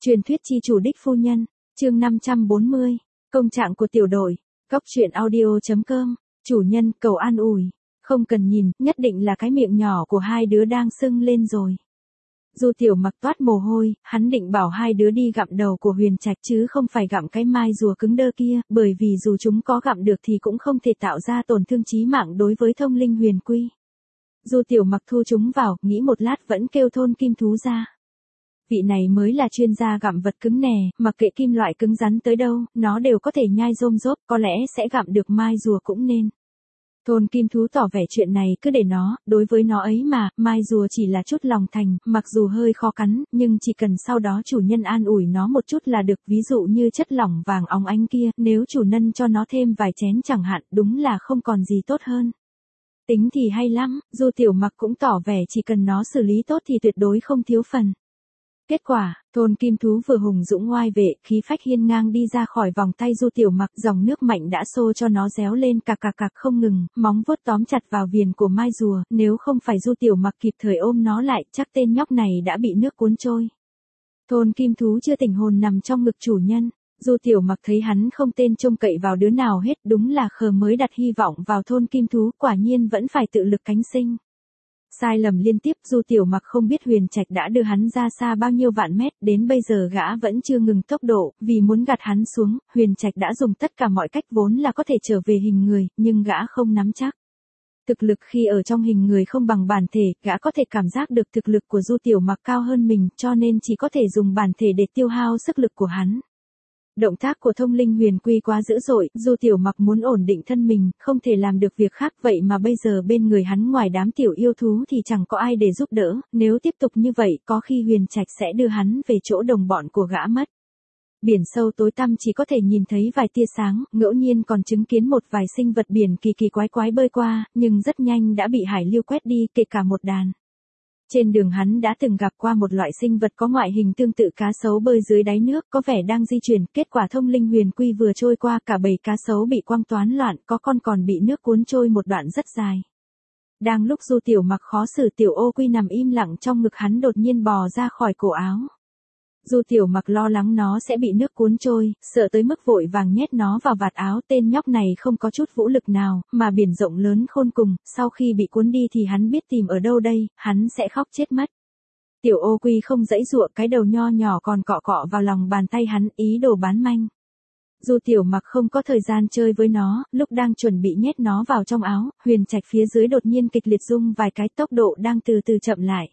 Truyền thuyết chi chủ đích phu nhân, chương 540, công trạng của tiểu đội, góc truyện audio.com, chủ nhân cầu an ủi, không cần nhìn, nhất định là cái miệng nhỏ của hai đứa đang sưng lên rồi. Du Tiểu Mặc toát mồ hôi, hắn định bảo hai đứa đi gặm đầu của Huyền Trạch chứ không phải gặm cái mai rùa cứng đơ kia, bởi vì dù chúng có gặm được thì cũng không thể tạo ra tổn thương chí mạng đối với thông linh huyền quy. Du Tiểu Mặc thu chúng vào, nghĩ một lát vẫn kêu thôn kim thú ra. Vị này mới là chuyên gia gặm vật cứng nè, mặc kệ kim loại cứng rắn tới đâu, nó đều có thể nhai rôm rốp, có lẽ sẽ gặm được mai rùa cũng nên. Thôn kim thú tỏ vẻ chuyện này cứ để nó, đối với nó ấy mà, mai rùa chỉ là chút lòng thành, mặc dù hơi khó cắn, nhưng chỉ cần sau đó chủ nhân an ủi nó một chút là được, ví dụ như chất lỏng vàng óng ánh kia, nếu chủ nhân cho nó thêm vài chén chẳng hạn, đúng là không còn gì tốt hơn. Tính thì hay lắm, Du Tiểu Mặc cũng tỏ vẻ chỉ cần nó xử lý tốt thì tuyệt đối không thiếu phần. Kết quả, thôn kim thú vừa hùng dũng oai vệ, khí phách hiên ngang đi ra khỏi vòng tay Du Tiểu Mặc, dòng nước mạnh đã xô cho nó réo lên cạc cạc cạc không ngừng, móng vuốt tóm chặt vào viền của mai rùa, nếu không phải Du Tiểu Mặc kịp thời ôm nó lại, chắc tên nhóc này đã bị nước cuốn trôi. Thôn kim thú chưa tỉnh hồn nằm trong ngực chủ nhân, Du Tiểu Mặc thấy hắn không tên trông cậy vào đứa nào hết, đúng là khờ mới đặt hy vọng vào thôn kim thú, quả nhiên vẫn phải tự lực cánh sinh. Sai lầm liên tiếp, Du Tiểu Mặc không biết Huyền Trạch đã đưa hắn ra xa bao nhiêu vạn mét, đến bây giờ gã vẫn chưa ngừng tốc độ, vì muốn gạt hắn xuống, Huyền Trạch đã dùng tất cả mọi cách vốn là có thể trở về hình người, nhưng gã không nắm chắc. Thực lực khi ở trong hình người không bằng bản thể, gã có thể cảm giác được thực lực của Du Tiểu Mặc cao hơn mình, cho nên chỉ có thể dùng bản thể để tiêu hao sức lực của hắn. Động tác của thông linh huyền quy quá dữ dội, Du Tiểu Mặc muốn ổn định thân mình, không thể làm được việc khác, vậy mà bây giờ bên người hắn ngoài đám tiểu yêu thú thì chẳng có ai để giúp đỡ, nếu tiếp tục như vậy có khi Huyền Trạch sẽ đưa hắn về chỗ đồng bọn của gã mất. Biển sâu tối tăm chỉ có thể nhìn thấy vài tia sáng, ngẫu nhiên còn chứng kiến một vài sinh vật biển kỳ kỳ quái quái bơi qua, nhưng rất nhanh đã bị hải lưu quét đi, kể cả một đàn. Trên đường hắn đã từng gặp qua một loại sinh vật có ngoại hình tương tự cá sấu bơi dưới đáy nước, có vẻ đang di chuyển, kết quả thông linh huyền quy vừa trôi qua cả bầy cá sấu bị quăng toán loạn, có con còn bị nước cuốn trôi một đoạn rất dài. Đang lúc Du Tiểu Mặc khó xử, tiểu ô quy nằm im lặng trong ngực hắn đột nhiên bò ra khỏi cổ áo. Du Tiểu Mặc lo lắng nó sẽ bị nước cuốn trôi, sợ tới mức vội vàng nhét nó vào vạt áo, tên nhóc này không có chút vũ lực nào, mà biển rộng lớn khôn cùng, sau khi bị cuốn đi thì hắn biết tìm ở đâu đây, hắn sẽ khóc chết mất. Tiểu ô quy không giãy giụa, cái đầu nho nhỏ còn cọ cọ vào lòng bàn tay hắn, ý đồ bán manh. Du Tiểu Mặc không có thời gian chơi với nó, lúc đang chuẩn bị nhét nó vào trong áo, Huyền Trạch phía dưới đột nhiên kịch liệt rung vài cái, tốc độ đang từ từ chậm lại.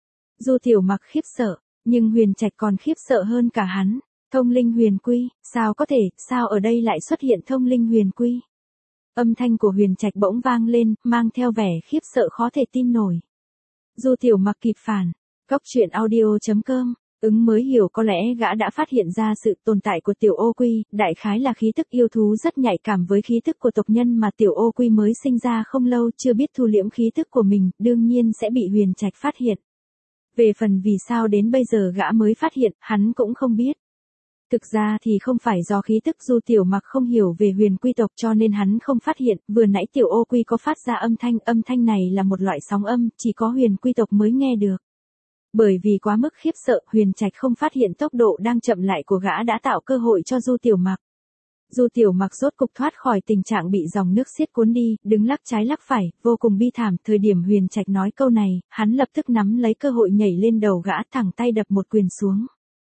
Du Tiểu Mặc khiếp sợ. Nhưng Huyền Trạch còn khiếp sợ hơn cả hắn. Thông linh huyền quy, sao có thể, sao ở đây lại xuất hiện thông linh huyền quy? Âm thanh của Huyền Trạch bỗng vang lên, mang theo vẻ khiếp sợ khó thể tin nổi. Du Tiểu Mặc kịp phản, góc truyện audio.com, mới hiểu có lẽ gã đã phát hiện ra sự tồn tại của tiểu ô quy, đại khái là khí tức yêu thú rất nhạy cảm với khí tức của tộc nhân mà tiểu ô quy mới sinh ra không lâu, chưa biết thu liễm khí tức của mình, đương nhiên sẽ bị Huyền Trạch phát hiện. Về phần vì sao đến bây giờ gã mới phát hiện, hắn cũng không biết. Thực ra thì không phải do khí tức, Du Tiểu Mặc không hiểu về huyền quy tộc cho nên hắn không phát hiện, vừa nãy tiểu ô quy có phát ra âm thanh này là một loại sóng âm, chỉ có huyền quy tộc mới nghe được. Bởi vì quá mức khiếp sợ, Huyền Trạch không phát hiện tốc độ đang chậm lại của gã đã tạo cơ hội cho Du Tiểu Mặc. Du Tiểu Mặc rốt cục thoát khỏi tình trạng bị dòng nước xiết cuốn đi, đứng lắc trái lắc phải, vô cùng bi thảm. Thời điểm Huyền Trạch nói câu này, hắn lập tức nắm lấy cơ hội nhảy lên đầu gã, thẳng tay đập một quyền xuống.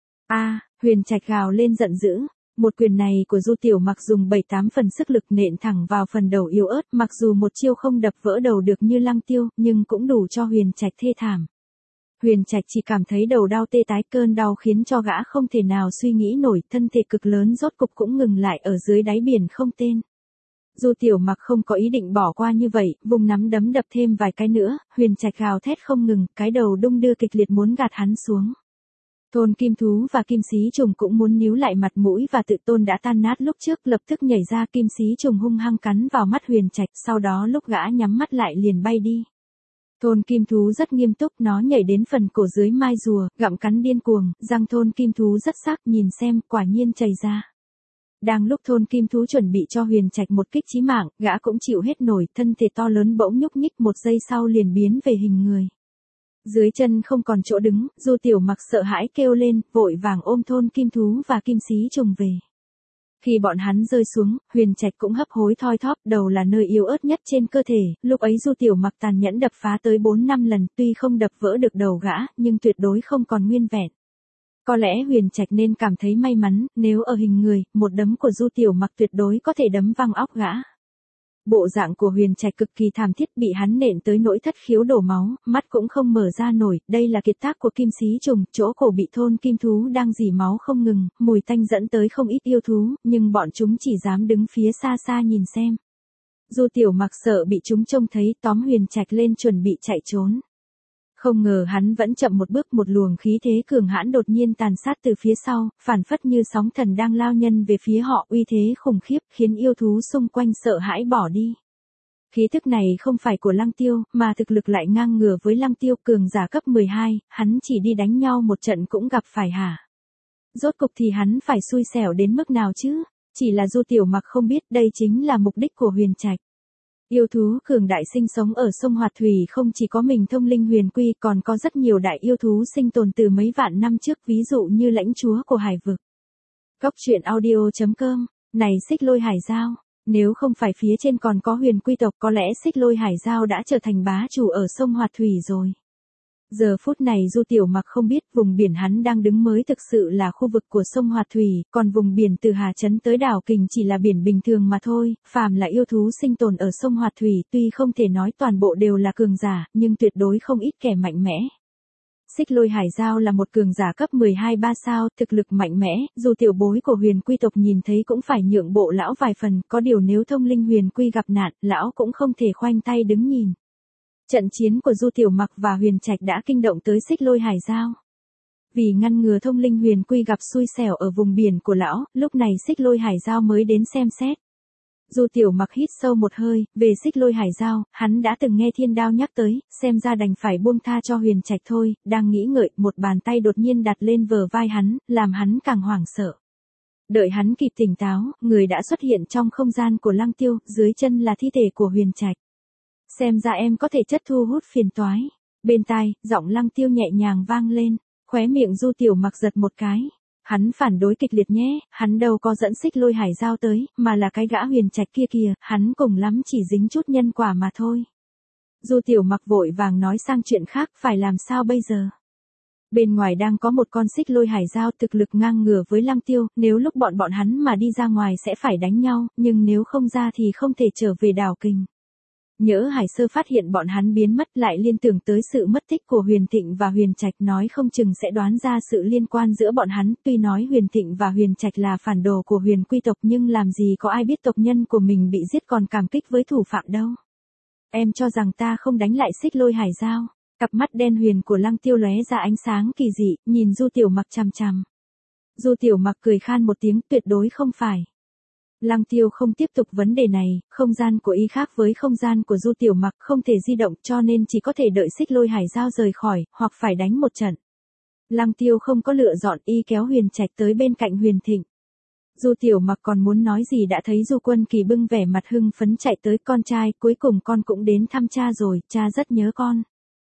Huyền Trạch gào lên giận dữ. Một quyền này của Du Tiểu Mặc dùng 7-8 phần sức lực nện thẳng vào phần đầu yếu ớt, mặc dù một chiêu không đập vỡ đầu được như Lăng Tiêu, nhưng cũng đủ cho Huyền Trạch thê thảm. Huyền Trạch chỉ cảm thấy đầu đau tê tái, cơn đau khiến cho gã không thể nào suy nghĩ nổi, thân thể cực lớn rốt cục cũng ngừng lại ở dưới đáy biển không tên. Du Tiểu Mặc không có ý định bỏ qua như vậy, vùng nắm đấm đập thêm vài cái nữa, Huyền Trạch gào thét không ngừng, cái đầu đung đưa kịch liệt muốn gạt hắn xuống. Thôn kim thú và kim xí trùng cũng muốn níu lại mặt mũi và tự tôn đã tan nát lúc trước, lập tức nhảy ra, kim xí trùng hung hăng cắn vào mắt Huyền Trạch, sau đó lúc gã nhắm mắt lại liền bay đi. Thôn kim thú rất nghiêm túc, nó nhảy đến phần cổ dưới mai rùa, gặm cắn điên cuồng, răng thôn kim thú rất sắc, nhìn xem, quả nhiên chảy ra. Đang lúc thôn kim thú chuẩn bị cho Huyền Trạch một kích chí mạng, gã cũng chịu hết nổi, thân thể to lớn bỗng nhúc nhích, một giây sau liền biến về hình người. Dưới chân không còn chỗ đứng, Du Tiểu Mặc sợ hãi kêu lên, vội vàng ôm thôn kim thú và kim xí trùng về. Khi bọn hắn rơi xuống, Huyền Trạch cũng hấp hối thoi thóp, đầu là nơi yếu ớt nhất trên cơ thể, lúc ấy Du Tiểu Mặc tàn nhẫn đập phá tới 4-5 lần, tuy không đập vỡ được đầu gã, nhưng tuyệt đối không còn nguyên vẹn. Có lẽ Huyền Trạch nên cảm thấy may mắn, nếu ở hình người, một đấm của Du Tiểu Mặc tuyệt đối có thể đấm văng óc gã. Bộ dạng của Huyền Trạch cực kỳ thảm thiết, bị hắn nện tới nỗi thất khiếu đổ máu, mắt cũng không mở ra nổi, đây là kiệt tác của kim xí trùng, chỗ cổ bị thôn kim thú đang rỉ máu không ngừng, mùi tanh dẫn tới không ít yêu thú, nhưng bọn chúng chỉ dám đứng phía xa xa nhìn xem. Du Tiểu Mặc sợ bị chúng trông thấy, tóm Huyền Trạch lên chuẩn bị chạy trốn. Không ngờ hắn vẫn chậm một bước, một luồng khí thế cường hãn đột nhiên tàn sát từ phía sau, phản phất như sóng thần đang lao nhân về phía họ, uy thế khủng khiếp khiến yêu thú xung quanh sợ hãi bỏ đi. Khí thức này không phải của Lăng Tiêu, mà thực lực lại ngang ngửa với Lăng Tiêu, cường giả cấp 12, hắn chỉ đi đánh nhau một trận cũng gặp phải hả? Rốt cục thì hắn phải xui xẻo đến mức nào chứ? Chỉ là Du Tiểu Mặc không biết đây chính là mục đích của Huyền Trạch. Yêu thú cường đại sinh sống ở sông Hoạt Thủy không chỉ có mình Thông Linh Huyền Quy, còn có rất nhiều đại yêu thú sinh tồn từ mấy vạn năm trước, ví dụ như lãnh chúa của hải vực. Góc truyện audio.com, này Xích Lôi Hải Giao, nếu không phải phía trên còn có Huyền Quy tộc, có lẽ Xích Lôi Hải Giao đã trở thành bá chủ ở sông Hoạt Thủy rồi. Giờ phút này Du Tiểu Mặc không biết vùng biển hắn đang đứng mới thực sự là khu vực của sông Hoạt Thủy, còn vùng biển từ Hà Trấn tới đảo Kình chỉ là biển bình thường mà thôi, phàm là yêu thú sinh tồn ở sông Hoạt Thủy tuy không thể nói toàn bộ đều là cường giả, nhưng tuyệt đối không ít kẻ mạnh mẽ. Xích Lôi Hải Giao là một cường giả cấp 12-3 sao, thực lực mạnh mẽ, dù tiểu bối của Huyền Quy tộc nhìn thấy cũng phải nhượng bộ lão vài phần, có điều nếu Thông Linh Huyền Quy gặp nạn, lão cũng không thể khoanh tay đứng nhìn. Trận chiến của Du Tiểu Mặc và Huyền Trạch đã kinh động tới Xích Lôi Hải Giao. Vì ngăn ngừa Thông Linh Huyền Quy gặp xui xẻo ở vùng biển của lão, lúc này Xích Lôi Hải Giao mới đến xem xét. Du Tiểu Mặc hít sâu một hơi, về Xích Lôi Hải Giao, hắn đã từng nghe Thiên Đao nhắc tới, xem ra đành phải buông tha cho Huyền Trạch thôi, đang nghĩ ngợi, một bàn tay đột nhiên đặt lên bờ vai hắn, làm hắn càng hoảng sợ. Đợi hắn kịp tỉnh táo, người đã xuất hiện trong không gian của Lăng Tiêu, dưới chân là thi thể của Huyền Trạch. Xem ra em có thể chất thu hút phiền toái. Bên tai, giọng Lăng Tiêu nhẹ nhàng vang lên, khóe miệng Du Tiểu Mặc giật một cái. Hắn phản đối kịch liệt nhé, hắn đâu có dẫn Xích Lôi Hải Giao tới, mà là cái gã Huyền Trạch kia kìa, hắn cùng lắm chỉ dính chút nhân quả mà thôi. Du Tiểu Mặc vội vàng nói sang chuyện khác, phải làm sao bây giờ? Bên ngoài đang có một con Xích Lôi Hải Giao thực lực ngang ngửa với Lăng Tiêu, nếu lúc bọn hắn mà đi ra ngoài sẽ phải đánh nhau, nhưng nếu không ra thì không thể trở về đảo Kình. Nhỡ Hải Sơ phát hiện bọn hắn biến mất, lại liên tưởng tới sự mất tích của Huyền Thịnh và Huyền Trạch, nói không chừng sẽ đoán ra sự liên quan giữa bọn hắn, tuy nói Huyền Thịnh và Huyền Trạch là phản đồ của Huyền Quy tộc nhưng làm gì có ai biết tộc nhân của mình bị giết còn cảm kích với thủ phạm đâu. Em cho rằng ta không đánh lại Xích Lôi Hải Giao? Cặp mắt đen huyền của Lăng Tiêu lóe ra ánh sáng kỳ dị, nhìn Du Tiểu Mặc chằm chằm. Du Tiểu Mặc cười khan một tiếng, tuyệt đối không phải. Lăng Tiêu không tiếp tục vấn đề này, không gian của y khác với không gian của Du Tiểu Mặc, không thể di động cho nên chỉ có thể đợi Xích Lôi Hải Giao rời khỏi, hoặc phải đánh một trận. Lăng Tiêu không có lựa chọn, y kéo Huyền Trạch tới bên cạnh Huyền Thịnh. Du Tiểu Mặc còn muốn nói gì đã thấy Du Quân Kỳ bưng vẻ mặt hưng phấn chạy tới, con trai, cuối cùng con cũng đến thăm cha rồi, cha rất nhớ con.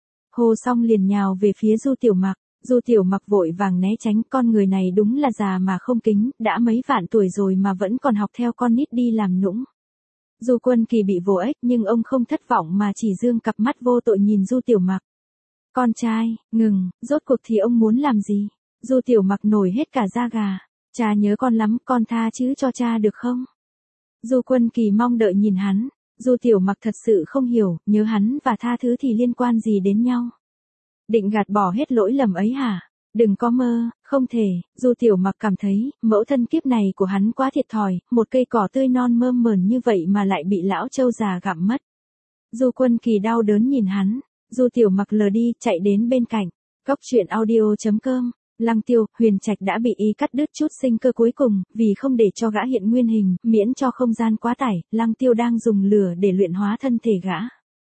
Hô xong liền nhào về phía Du Tiểu Mặc. Du Tiểu Mặc vội vàng né tránh, con người này đúng là già mà không kính, đã mấy vạn tuổi rồi mà vẫn còn học theo con nít đi làm nũng. Du Quân Kỳ bị vồ ếch nhưng ông không thất vọng mà chỉ dương cặp mắt vô tội nhìn Du Tiểu Mặc. Con trai, ngừng, rốt cuộc thì ông muốn làm gì? Du Tiểu Mặc nổi hết cả da gà. Cha nhớ con lắm, con tha chứ cho cha được không? Du Quân Kỳ mong đợi nhìn hắn. Du Tiểu Mặc thật sự không hiểu, nhớ hắn và tha thứ thì liên quan gì đến nhau? Định gạt bỏ hết lỗi lầm ấy hả? Đừng có mơ, không thể. Du Tiểu Mặc cảm thấy, mẫu thân kiếp này của hắn quá thiệt thòi, một cây cỏ tươi non mơn mởn như vậy mà lại bị lão trâu già gặm mất. Du Quân Kỳ đau đớn nhìn hắn. Du Tiểu Mặc lờ đi, chạy đến bên cạnh. Góc truyện audio.com. Lăng Tiêu, Huyền Trạch đã bị y cắt đứt chút sinh cơ cuối cùng, vì không để cho gã hiện nguyên hình, miễn cho không gian quá tải, Lăng Tiêu đang dùng lửa để luyện hóa thân thể gã.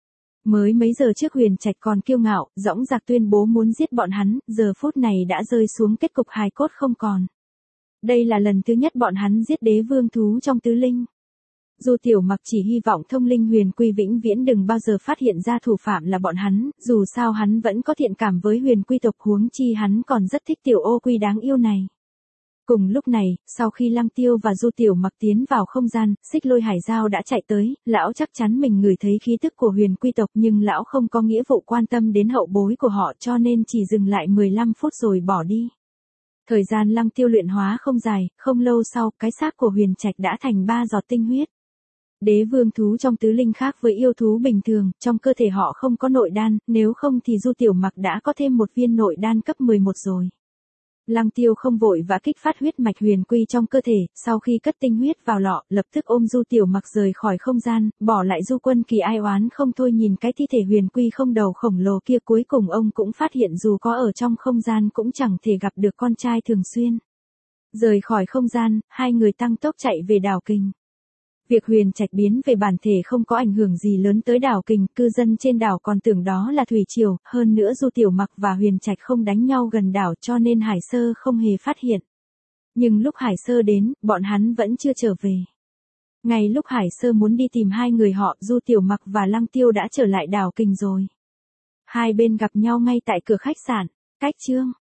Mới mấy giờ trước Huyền Trạch còn kiêu ngạo, dõng dạc tuyên bố muốn giết bọn hắn, giờ phút này đã rơi xuống kết cục hài cốt không còn. Đây là lần thứ nhất bọn hắn giết đế vương thú trong tứ linh. Du Tiểu Mặc chỉ hy vọng thông linh Huyền Quy vĩnh viễn đừng bao giờ phát hiện ra thủ phạm là bọn hắn, dù sao hắn vẫn có thiện cảm với Huyền Quy tộc, huống chi hắn còn rất thích tiểu ô quy đáng yêu này. Cùng lúc này, sau khi Lăng Tiêu và Du Tiểu Mặc tiến vào không gian, Xích Lôi Hải Dao đã chạy tới, lão chắc chắn mình ngửi thấy khí tức của Huyền Quy tộc, nhưng lão không có nghĩa vụ quan tâm đến hậu bối của họ, cho nên chỉ dừng lại 15 phút rồi bỏ đi. Thời gian Lăng Tiêu luyện hóa không dài, không lâu sau, cái xác của Huyền Trạch đã thành 3 giọt tinh huyết. Đế vương thú trong tứ linh khác với yêu thú bình thường, trong cơ thể họ không có nội đan, nếu không thì Du Tiểu Mặc đã có thêm một viên nội đan cấp 11 rồi. Lăng Tiêu không vội và kích phát huyết mạch Huyền Quy trong cơ thể, sau khi cất tinh huyết vào lọ, lập tức ôm Du Tiểu Mặc rời khỏi không gian, bỏ lại Du Quân Kỳ ai oán không thôi nhìn cái thi thể Huyền Quy không đầu khổng lồ kia. Cuối cùng ông cũng phát hiện dù có ở trong không gian cũng chẳng thể gặp được con trai thường xuyên. Rời khỏi không gian, hai người tăng tốc chạy về đảo Kình. Việc Huyền Trạch biến về bản thể không có ảnh hưởng gì lớn tới đảo Kình, cư dân trên đảo còn tưởng đó là thủy triều, hơn nữa Du Tiểu Mặc và Huyền Trạch không đánh nhau gần đảo cho nên Hải Sơ không hề phát hiện. Nhưng lúc Hải Sơ đến, bọn hắn vẫn chưa trở về. Ngay lúc Hải Sơ muốn đi tìm hai người họ, Du Tiểu Mặc và Lăng Tiêu đã trở lại đảo Kình rồi. Hai bên gặp nhau ngay tại cửa khách sạn. Cách chương